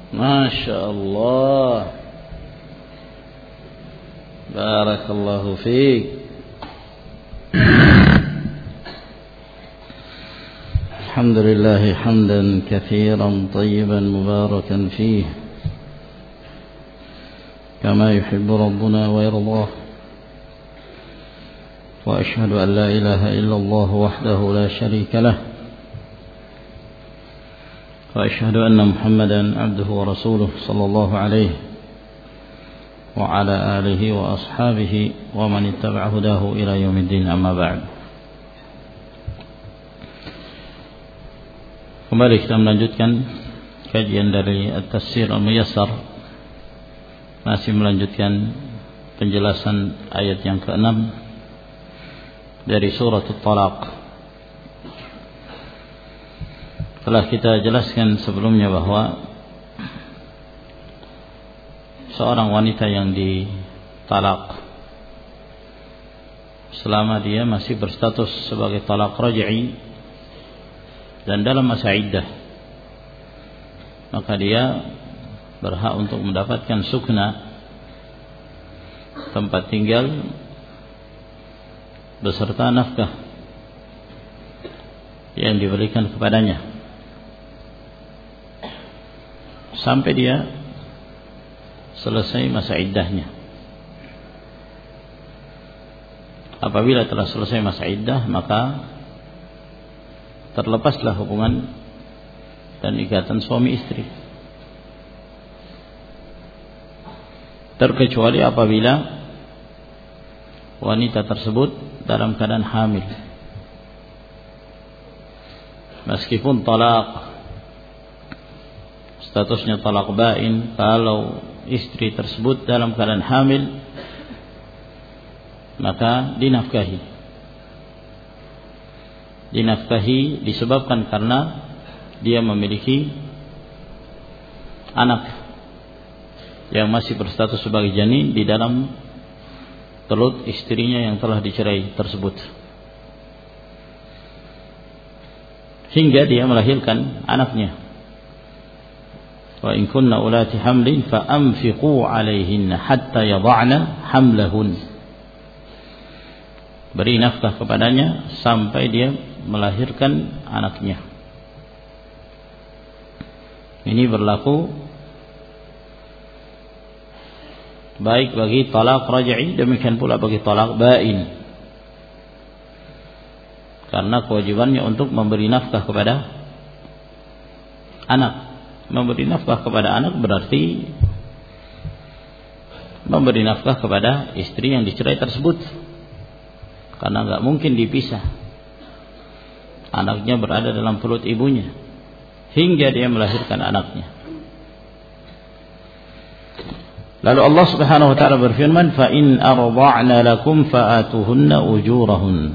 Masya Allah. Barakallahu fiik. Alhamdulillah hamdan katsiran tayyiban mubarakan fihi kama yuhibbu rabbuna wa yardah. Wa ashhadu an la ilaha illallah wahdahu la syarika lah. وأشهد أن محمدا عبده ورسوله صلى الله عليه وعلى آله وأصحابه ومن اتبع هداه إلى يوم الدين أما بعد. Kembali kita melanjutkan kajian dari At-Tafsir Al-Muyassar, masih melanjutkan penjelasan ayat yang ke-6 dari surah At-Talaq. Telah kita jelaskan sebelumnya bahwa seorang wanita yang ditalak selama dia masih berstatus sebagai talak raj'i dan dalam masa iddah, maka dia berhak untuk mendapatkan sukna, tempat tinggal beserta nafkah yang diberikan kepadanya sampai dia selesai masa iddahnya. Apabila telah selesai masa iddah, maka terlepaslah hubungan dan ikatan suami istri, terkecuali apabila wanita tersebut dalam keadaan hamil. Meskipun talak statusnya talak bain, kalau istri tersebut dalam keadaan hamil, maka dinafkahi disebabkan karena dia memiliki anak yang masih berstatus sebagai janin di dalam perut istrinya yang telah dicerai tersebut, hingga dia melahirkan anaknya. Wa in kunna ulati hamlin fa anfiqu 'alaihinna hatta yad'na hamlahun. Beri nafkah kepadanya sampai dia melahirkan anaknya. Ini berlaku baik bagi talak raj'i, demikian pula bagi talak bain, karena kewajibannya untuk memberi nafkah kepada anak. Memberi nafkah kepada anak berarti memberi nafkah kepada istri yang dicerai tersebut, karena enggak mungkin dipisah. Anaknya berada dalam perut ibunya hingga dia melahirkan anaknya. Lalu Allah Subhanahu wa taala berfirman, "Fa in arda'na lakum fa'atuhunna ujurahun."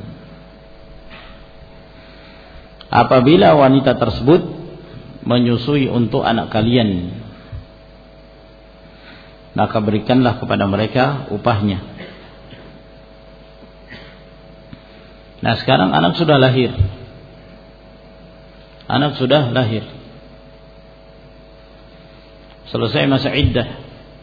Apabila wanita tersebut menyusui untuk anak kalian, maka berikanlah kepada mereka upahnya. Nah, sekarang anak sudah lahir. Selesai masa iddah,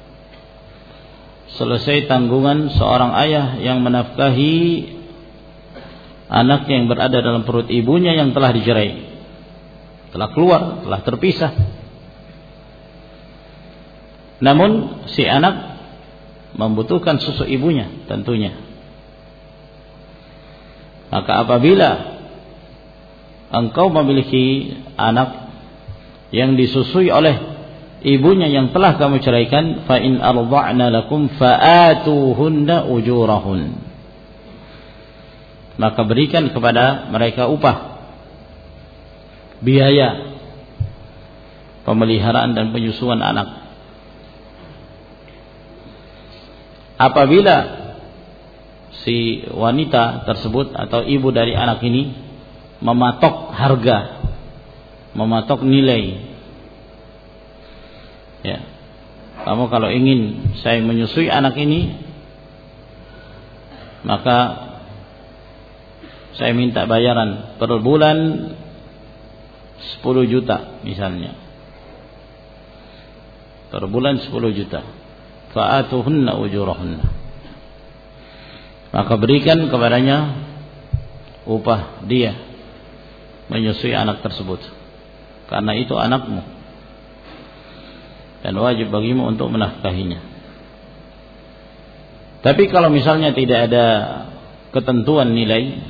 selesai tanggungan seorang ayah yang menafkahi anak yang berada dalam perut ibunya yang telah dicerai, telah keluar, telah terpisah. Namun si anak membutuhkan susu ibunya tentunya. Maka apabila engkau memiliki anak yang disusui oleh ibunya yang telah kamu ceraikan, fa in arda'na lakum fa'atuhunna ujurahun, maka berikan kepada mereka upah, biaya pemeliharaan dan penyusuan anak. Apabila si wanita tersebut atau ibu dari anak ini mematok harga, mematok nilai, ya, kamu kalau ingin saya menyusui anak ini, maka saya minta bayaran per bulan 10 juta misalnya. per bulan 10 juta. Fa'atuhunna ujurahunna. Maka berikan kepadanya upah dia menyusui anak tersebut, karena itu anakmu dan wajib bagimu untuk menafkahinya. Tapi kalau misalnya tidak ada ketentuan nilai,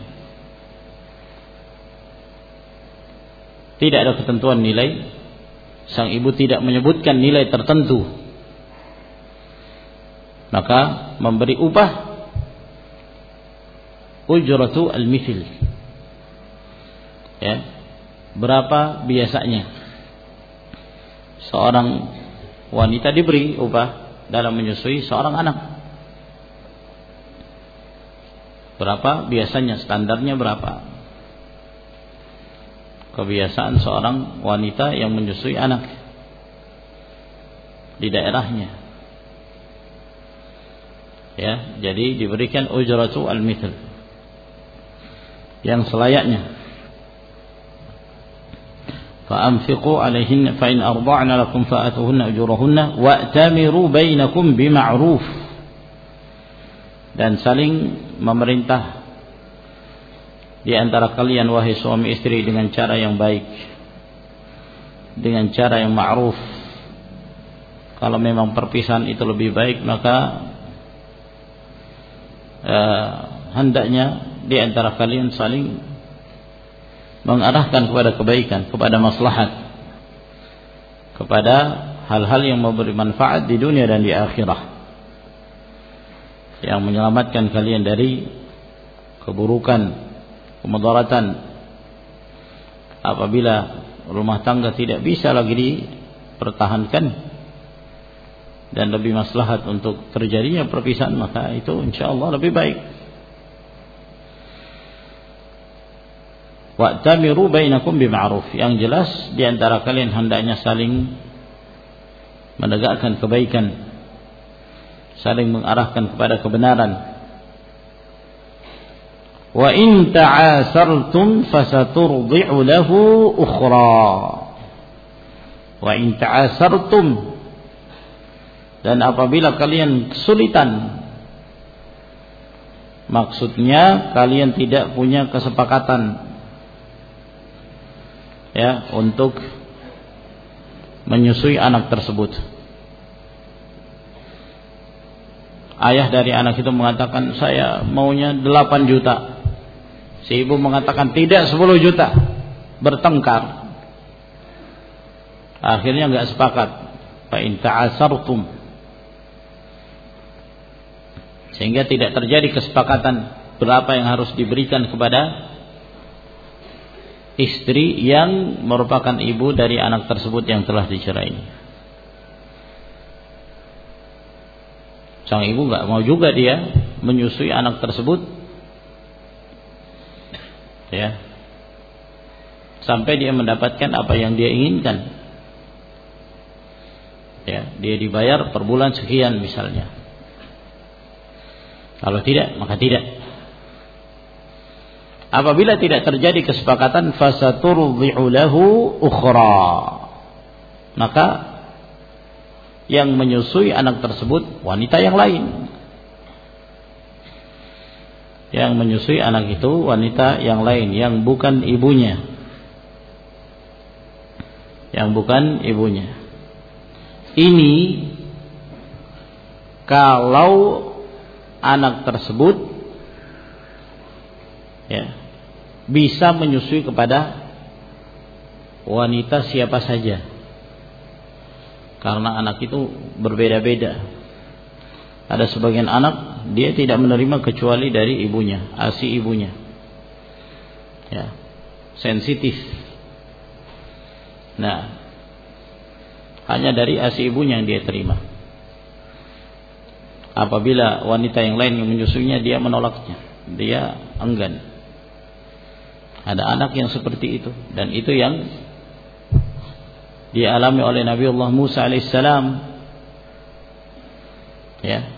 sang ibu tidak menyebutkan nilai tertentu, maka memberi upah ujratu al-mithl, ya, berapa biasanya seorang wanita diberi upah dalam menyusui seorang anak. Berapa biasanya, standarnya berapa? Kebiasaan seorang wanita yang menyusui anak di daerahnya. Ya, jadi diberikan ujratu al-mithl yang selayaknya. فأنفقوا عليهن فإن أرضعن لكم فآتوهن أجورهن وأتمروا بينكم بمعروف. Dan saling memerintah di antara kalian wahai suami istri dengan cara yang baik, dengan cara yang ma'ruf. Kalau memang perpisahan itu lebih baik, maka hendaknya di antara kalian saling mengarahkan kepada kebaikan, kepada maslahat, kepada hal-hal yang memberi manfaat di dunia dan di akhirat, yang menyelamatkan kalian dari keburukan, kemudaratan. Apabila rumah tangga tidak bisa lagi dipertahankan dan lebih maslahat untuk terjadinya perpisahan, maka itu insyaallah lebih baik. Wa'tamiru bainakum bima'ruf. Yang jelas di antara kalian hendaknya saling menegakkan kebaikan, saling mengarahkan kepada kebenaran. Wa in ta'asartum fasaturdi'u lahu ukhra. Wa in ta'asartum, dan apabila kalian kesulitan, maksudnya kalian tidak punya kesepakatan, ya, untuk menyusui anak tersebut. Ayah dari anak itu mengatakan saya maunya 8 juta. Si ibu mengatakan tidak, 10 juta. Bertengkar. Akhirnya enggak sepakat. Fa in ta'asartum. Sehingga tidak terjadi kesepakatan berapa yang harus diberikan kepada istri yang merupakan ibu dari anak tersebut yang telah dicerai. Sang ibu enggak mau juga dia menyusui anak tersebut, ya, sampai dia mendapatkan apa yang dia inginkan. Ya, dia dibayar per bulan sekian misalnya. Kalau tidak, maka tidak. Apabila tidak terjadi kesepakatan, fasaturdi'u lahu ukhra, maka yang menyusui anak tersebut wanita yang lain. Yang menyusui anak itu wanita yang lain, yang bukan ibunya. Yang bukan ibunya. Ini kalau anak tersebut, ya, bisa menyusui kepada wanita siapa saja, karena anak itu berbeda-beda. Ada sebagian anak dia tidak menerima kecuali dari ibunya, ASI ibunya, ya, sensitif. Nah, hanya dari ASI ibunya yang dia terima. Apabila wanita yang lain yang menyusuinya, dia menolaknya, dia enggan. Ada anak yang seperti itu, dan itu yang dialami oleh Nabiullah Musa alaihissalam, ya,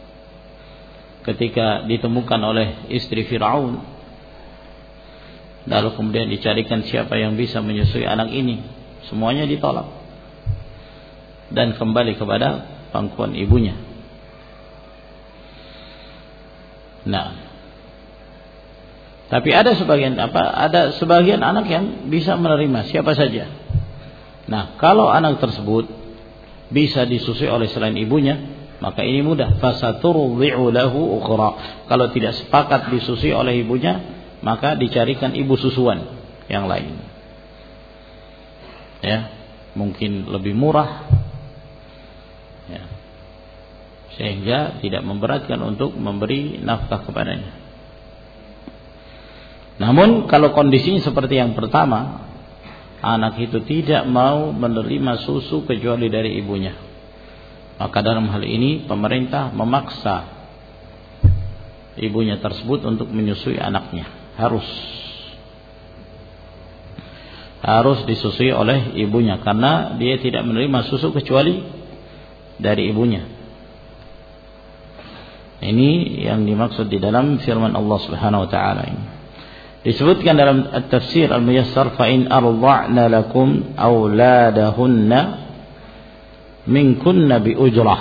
ketika ditemukan oleh istri Fir'aun, lalu kemudian dicarikan siapa yang bisa menyusui anak ini, semuanya ditolak. dan kembali kepada pangkuan ibunya. Nah, tapi ada sebagian anak yang bisa menerima siapa saja. Nah, kalau anak tersebut bisa disusui oleh selain ibunya, maka ini mudah. Fasaturdi'u lahu ukhra. Kalau tidak sepakat disusui oleh ibunya, maka dicarikan ibu susuan yang lain. Ya, mungkin lebih murah. Ya. Sehingga tidak memberatkan untuk memberi nafkah kepadanya. Namun kalau kondisinya seperti yang pertama, anak itu tidak mau menerima susu kecuali dari ibunya, maka dalam hal ini pemerintah memaksa ibunya tersebut untuk menyusui anaknya. Harus disusui oleh ibunya, karena dia tidak menerima susu kecuali dari ibunya. Ini yang dimaksud di dalam firman Allah Subhanahu wa taala ini. Disebutkan dalam At-Tafsir Al-Muyassar, fa in arda'na lakum auladahunna minkunna bi ujrah.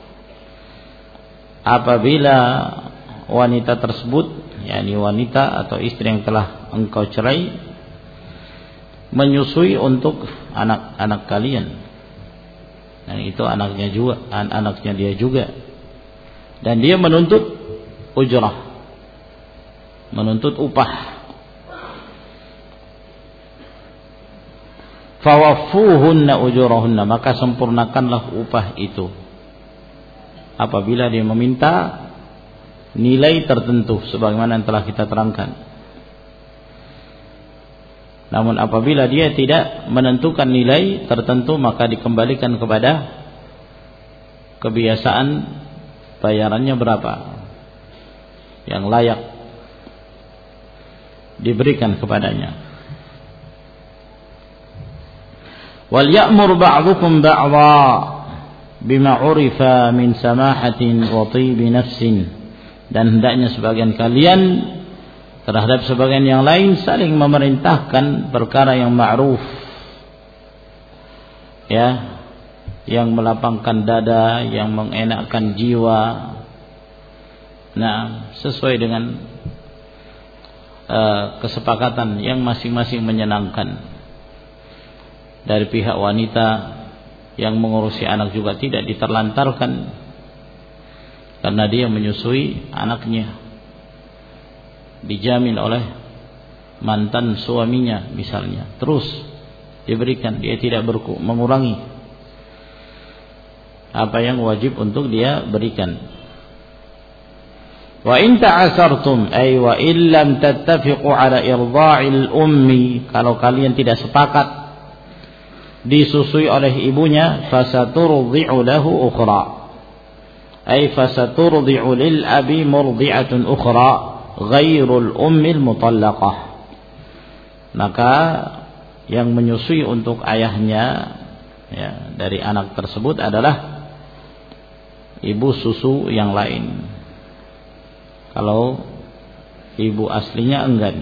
Apabila wanita tersebut, yakni wanita atau istri yang telah engkau cerai, menyusui untuk anak-anak kalian, dan itu anaknya dia juga, dan dia menuntut ujrah, menuntut upah. Fawaffuhunna ujurahunna, maka sempurnakanlah upah itu. Apabila dia meminta nilai tertentu sebagaimana yang telah kita terangkan. Namun apabila dia tidak menentukan nilai tertentu, maka dikembalikan kepada kebiasaan bayarannya berapa yang layak diberikan kepadanya. Wal ya'mur ba'dukum ba'dha bima 'urifa min samahatin wa tibi nafsin, dan hendaknya sebagian kalian terhadap sebagian yang lain saling memerintahkan perkara yang ma'ruf, ya, yang melapangkan dada, yang mengenakkan jiwa. Nah, sesuai dengan kesepakatan yang masing-masing menyenangkan. Dari pihak wanita yang mengurusi anak juga tidak diterlantarkan karena dia menyusui anaknya, dijamin oleh mantan suaminya misalnya, terus diberikan, dia tidak mengurangi apa yang wajib untuk dia berikan. Wa in ta'asartum ay wa illam tattafiqu ala irda'il ummi, kalau kalian tidak sepakat disusui oleh ibunya, fasaturdi'u lahu ukhra, ay fasaturdi'u lil abi murdi'atun ukhra ghairul ummil mutallaqah. Maka yang menyusui untuk ayahnya, ya, dari anak tersebut adalah ibu susu yang lain. Kalau ibu aslinya enggan,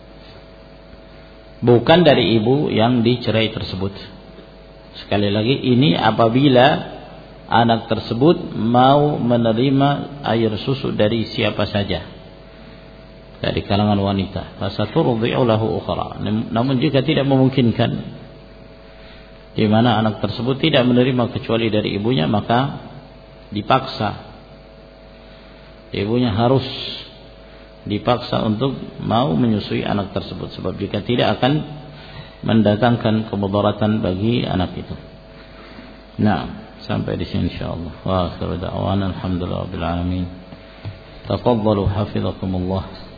bukan dari ibu yang dicerai tersebut. Sekali lagi, ini apabila anak tersebut mau menerima air susu dari siapa saja dari kalangan wanita. Fasaturdi'u lahu ukhra. Namun jika tidak memungkinkan, di mana anak tersebut tidak menerima kecuali dari ibunya, maka dipaksa. Ibunya harus dipaksa untuk mau menyusui anak tersebut, sebab jika tidak akan mendatangkan kemudaratan bagi anak itu. Nah, sampai di sini insyaallah. Wa akhiru da'wana alhamdulillahirabbil alamin. Tafaddalu hafizakumullah.